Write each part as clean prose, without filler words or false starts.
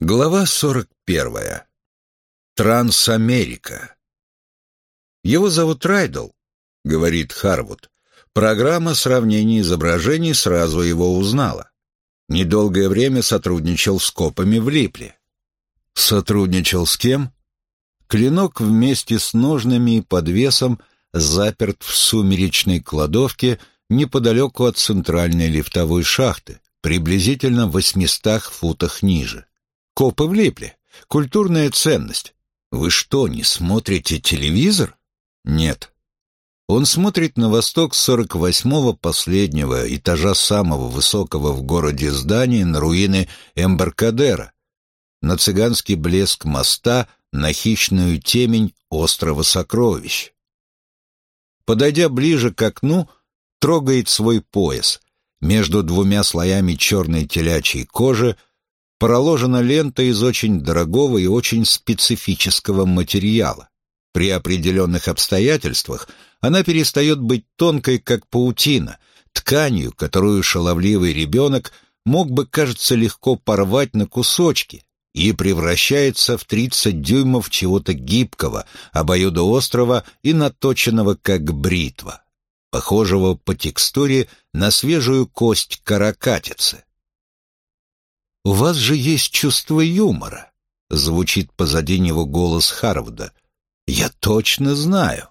Глава 41. Трансамерика. «Его зовут Райдл», — говорит Харвуд. Программа сравнения изображений сразу его узнала. Недолгое время сотрудничал с копами в Липле. Сотрудничал с кем? Клинок вместе с ножными и подвесом заперт в сумеречной кладовке неподалеку от центральной лифтовой шахты, приблизительно в 800 футах ниже. Копы влипли. Культурная ценность. Вы что, не смотрите телевизор? Нет. Он смотрит на восток с 48-го последнего этажа самого высокого в городе здания на руины Эмбаркадера, на цыганский блеск моста, на хищную темень острова Сокровищ. Подойдя ближе к окну, трогает свой пояс. Между двумя слоями черной телячьей кожи проложена лента из очень дорогого и очень специфического материала. При определенных обстоятельствах она перестает быть тонкой, как паутина, тканью, которую шаловливый ребенок мог бы, кажется, легко порвать на кусочки, и превращается в 30 дюймов чего-то гибкого, обоюдоострого и наточенного, как бритва, похожего по текстуре на свежую кость каракатицы. «У вас же есть чувство юмора», — звучит позади него голос Харвуда. «Я точно знаю».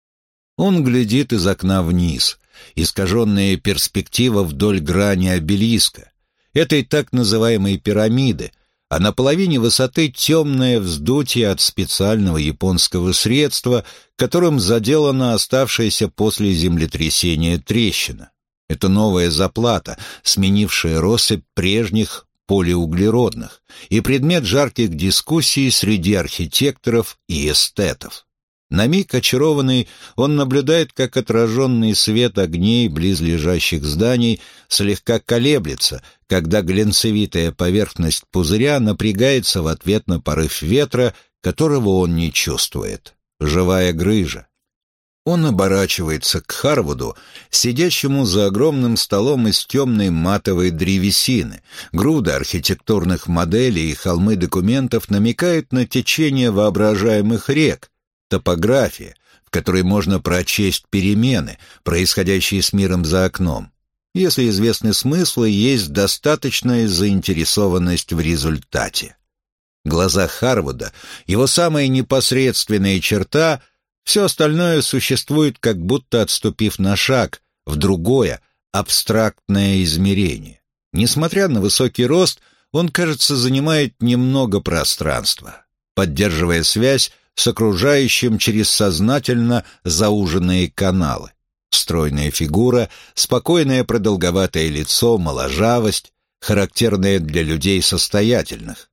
Он глядит из окна вниз, искаженная перспектива вдоль грани обелиска, этой так называемой пирамиды, а на половине высоты темное вздутие от специального японского средства, которым заделана оставшаяся после землетрясения трещина. Это новая заплата, сменившая россыпь прежних полиуглеродных, и предмет жарких дискуссий среди архитекторов и эстетов. На миг очарованный, он наблюдает, как отраженный свет огней близлежащих зданий слегка колеблется, когда глянцевитая поверхность пузыря напрягается в ответ на порыв ветра, которого он не чувствует. Живая грыжа. Он оборачивается к Харвуду, сидящему за огромным столом из темной матовой древесины. Груда архитектурных моделей и холмы документов намекают на течение воображаемых рек, топография, в которой можно прочесть перемены, происходящие с миром за окном. Если известны смыслы, есть достаточная заинтересованность в результате. В глазах Харвуда его самая непосредственная черта — все остальное существует, как будто отступив на шаг, в другое, абстрактное измерение. Несмотря на высокий рост, он, кажется, занимает немного пространства, поддерживая связь с окружающим через сознательно зауженные каналы. Стройная фигура, спокойное продолговатое лицо, моложавость, характерная для людей состоятельных.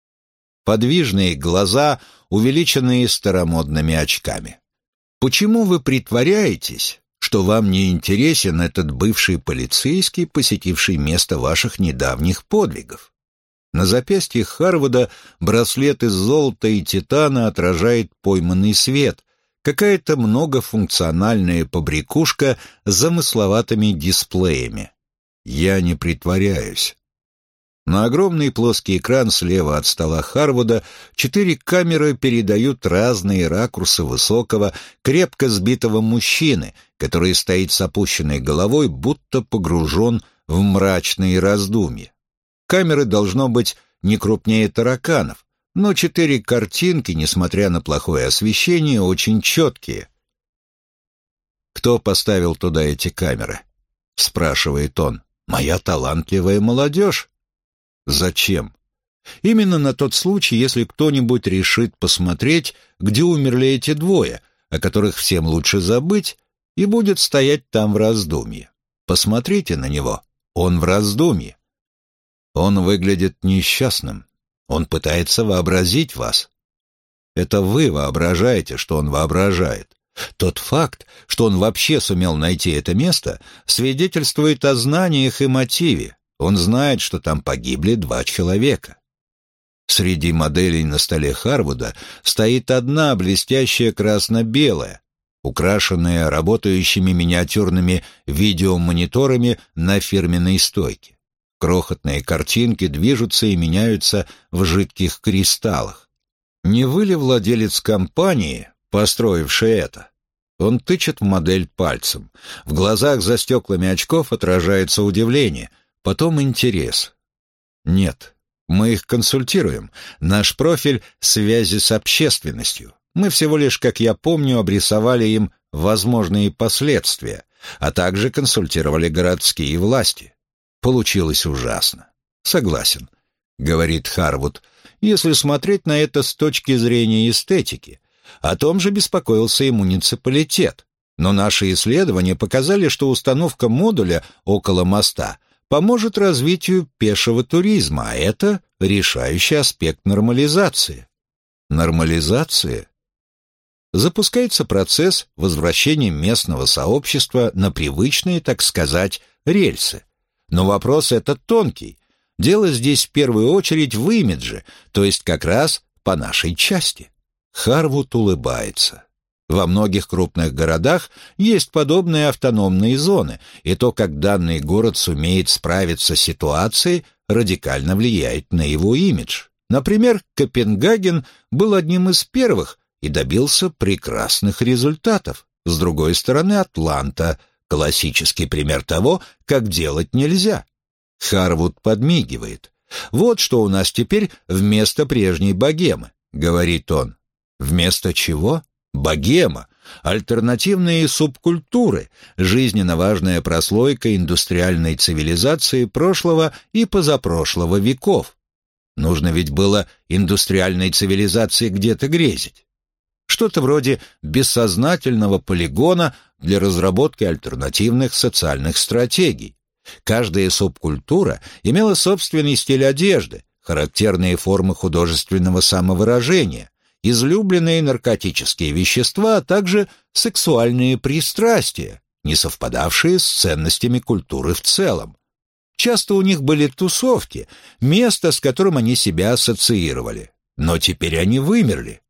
Подвижные глаза, увеличенные старомодными очками. Почему вы притворяетесь, что вам не интересен этот бывший полицейский, посетивший место ваших недавних подвигов? На запястье Харвуда браслет из золота и титана отражает пойманный свет, какая-то многофункциональная побрякушка с замысловатыми дисплеями. Я не притворяюсь. На огромный плоский экран слева от стола Харвуда 4 камеры передают разные ракурсы высокого, крепко сбитого мужчины, который стоит с опущенной головой, будто погружен в мрачные раздумья. Камеры должно быть не крупнее тараканов, но 4 картинки, несмотря на плохое освещение, очень четкие. «Кто поставил туда эти камеры?» — спрашивает он. «Моя талантливая молодежь». Зачем? Именно на тот случай, если кто-нибудь решит посмотреть, где умерли эти двое, о которых всем лучше забыть, и будет стоять там в раздумье. Посмотрите на него, он в раздумье. Он выглядит несчастным, он пытается вообразить вас. Это вы воображаете, что он воображает. Тот факт, что он вообще сумел найти это место, свидетельствует о знаниях и мотиве. Он знает, что там погибли 2 человека. Среди моделей на столе Харвуда стоит одна блестящая красно-белая, украшенная работающими миниатюрными видеомониторами на фирменной стойке. Крохотные картинки движутся и меняются в жидких кристаллах. Не вы ли владелец компании, построившей это? Он тычет в модель пальцем. В глазах за стеклами очков отражается удивление, потом интерес. Нет, мы их консультируем. Наш профиль — связи с общественностью. Мы всего лишь, как я помню, обрисовали им возможные последствия, а также консультировали городские власти. Получилось ужасно. Согласен, говорит Харвуд, если смотреть на это с точки зрения эстетики. О том же беспокоился и муниципалитет. Но наши исследования показали, что установка модуля около моста поможет развитию пешего туризма, а это решающий аспект нормализации. Нормализация? Запускается процесс возвращения местного сообщества на привычные, так сказать, рельсы. Но вопрос этот тонкий. Дело здесь в первую очередь в имидже, то есть как раз по нашей части. Харвуд улыбается. Во многих крупных городах есть подобные автономные зоны, и то, как данный город сумеет справиться с ситуацией, радикально влияет на его имидж. Например, Копенгаген был одним из первых и добился прекрасных результатов. С другой стороны, Атланта — классический пример того, как делать нельзя. Харвуд подмигивает. «Вот что у нас теперь вместо прежней богемы», — говорит он. «Вместо чего? Богема. Альтернативные субкультуры, жизненно важная прослойка индустриальной цивилизации прошлого и позапрошлого веков. Нужно ведь было индустриальной цивилизации где-то грезить. Что-то вроде бессознательного полигона для разработки альтернативных социальных стратегий. Каждая субкультура имела собственный стиль одежды, характерные формы художественного самовыражения, излюбленные наркотические вещества, а также сексуальные пристрастия, не совпадавшие с ценностями культуры в целом. Часто у них были тусовки, место, с которым они себя ассоциировали. Но теперь они вымерли.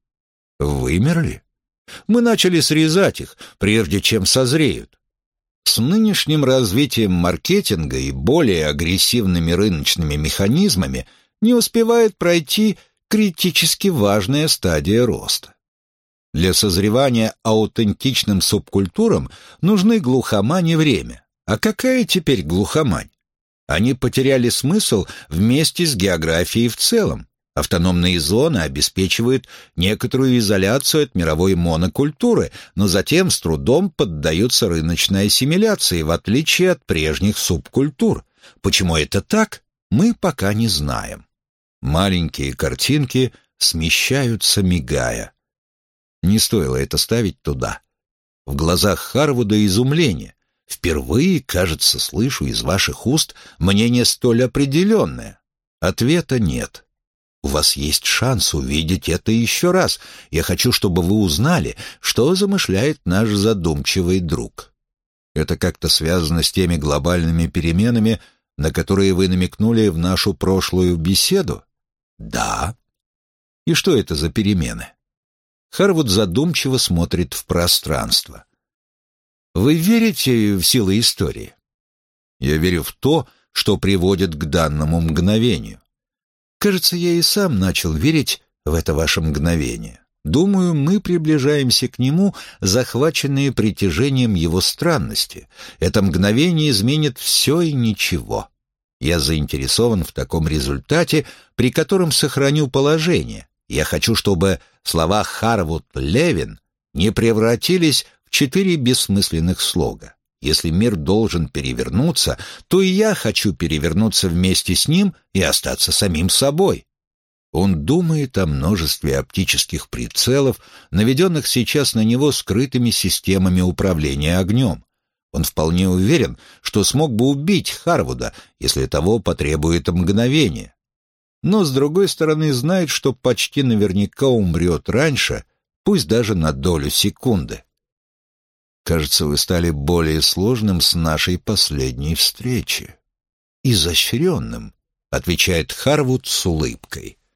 Вымерли? Мы начали срезать их, прежде чем созреют. С нынешним развитием маркетинга и более агрессивными рыночными механизмами не успевает пройти критически важная стадия роста. Для созревания аутентичным субкультурам нужны глухомань и время. А какая теперь глухомань? Они потеряли смысл вместе с географией в целом. Автономные зоны обеспечивают некоторую изоляцию от мировой монокультуры, но затем с трудом поддаются рыночной ассимиляции, в отличие от прежних субкультур. Почему это так, мы пока не знаем. Маленькие картинки смещаются, мигая. Не стоило это ставить туда. В глазах Харвуда изумление. Впервые, кажется, слышу из ваших уст мнение столь определенное. Ответа нет. У вас есть шанс увидеть это еще раз. Я хочу, чтобы вы узнали, что замышляет наш задумчивый друг. Это как-то связано с теми глобальными переменами, на которые вы намекнули в нашу прошлую беседу? Да. И что это за перемены? Харвуд задумчиво смотрит в пространство. Вы верите в силы истории? Я верю в то, что приводит к данному мгновению. Кажется, я и сам начал верить в это ваше мгновение. Думаю, мы приближаемся к нему, захваченные притяжением его странности. Это мгновение изменит все и ничего. Я заинтересован в таком результате, при котором сохраню положение. Я хочу, чтобы слова Харвуд-Левин не превратились в 4 бессмысленных слога. Если мир должен перевернуться, то и я хочу перевернуться вместе с ним и остаться самим собой. Он думает о множестве оптических прицелов, наведенных сейчас на него скрытыми системами управления огнем. Он вполне уверен, что смог бы убить Харвуда, если того потребует мгновение. Но, с другой стороны, знает, что почти наверняка умрет раньше, пусть даже на долю секунды. Кажется, вы стали более сложным с нашей последней встречи. Изощренным, отвечает Харвуд с улыбкой.